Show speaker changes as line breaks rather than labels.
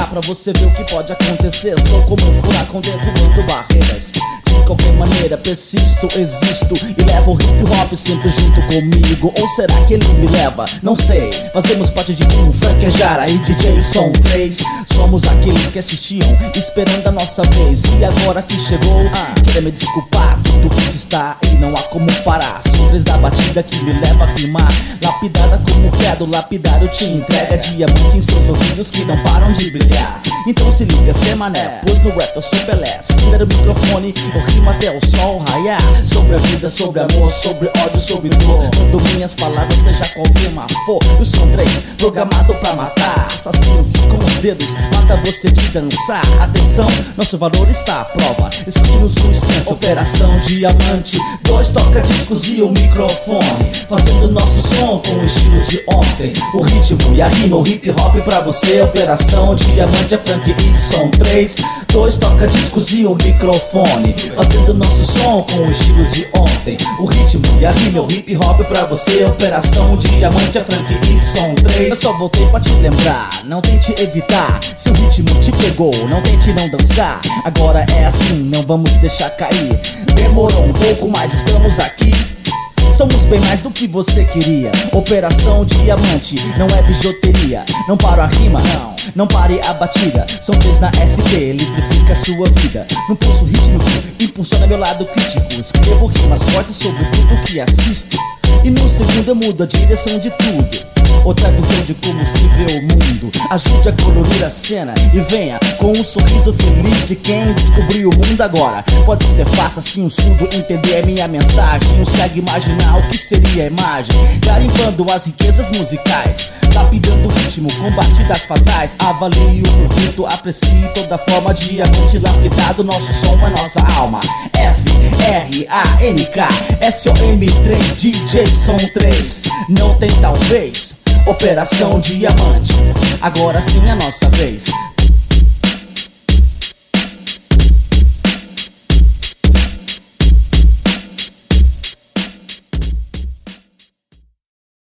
pra você ver o que pode acontecer. Sou como um furacão derrubando barreiras. De qualquer maneira persisto, existo e levo o hip hop sempre junto comigo. Ou será que ele me leva? Não sei. Fazemos parte de um Franquejara e DJ Som 3. Somos aqueles que assistiam esperando a nossa vez. E agora que chegou, queria me desculpar. Tudo isso está e não há como parar. São 3 da batida que me leva a rimar. Lapidada como pé do lapidário te entrega diamante em seus ouvidos que não param de brilhar. Então se liga, cê mané, pois no rap eu sou Pelé. Segura o microfone, eu rimo até o sol raiar. Sobre a vida, sobre amor, sobre ódio, sobre dor. Quando minhas palavras, seja qual tema for. Eu sou 3, programado pra matar. Assassino que com os dedos mata você de dançar. Atenção, nosso valor está à prova. Escute-nos um instante, Operação Diamante. 2 toca-discos e o microfone, fazendo nosso som com o estilo de ontem. O ritmo e a rima, o hip hop pra você. Operação Diamante, é Frank e Som 3. 2 toca-discos e o microfone, fazendo nosso som com o estilo de ontem. O ritmo e a rima, o hip hop pra você. Operação Diamante, é Frank e Som 3. Eu só voltei pra te lembrar, não tente evitar. Se o ritmo te pegou, não tente não dançar. Agora é assim, não vamos deixar cair. Demorou um pouco, mas estamos aqui. Somos bem mais do que você queria. Operação Diamante, não é bijuteria. Não paro a rima, não pare a batida. São 3 na SP, eletrifica a sua vida. No pulso rítmico, impulsiona meu lado crítico. Escrevo rimas fortes sobre tudo que assisto. E no segundo eu mudo a direção de tudo. Outra visão de como se vê o mundo. Ajude a colorir a cena e venha com um sorriso feliz de quem descobriu o mundo agora. Pode ser fácil assim um surdo entender minha mensagem. Consegue imaginar o que seria a imagem, garimpando as riquezas musicais, lapidando o ritmo com batidas fatais. Avalie o produto, aprecie toda forma. Diamante lapidado, nosso som é nossa alma. F-R-A-N-K S-O-M-3 DJ Som 3. Não tem talvez. Operação Diamante, agora sim é nossa vez.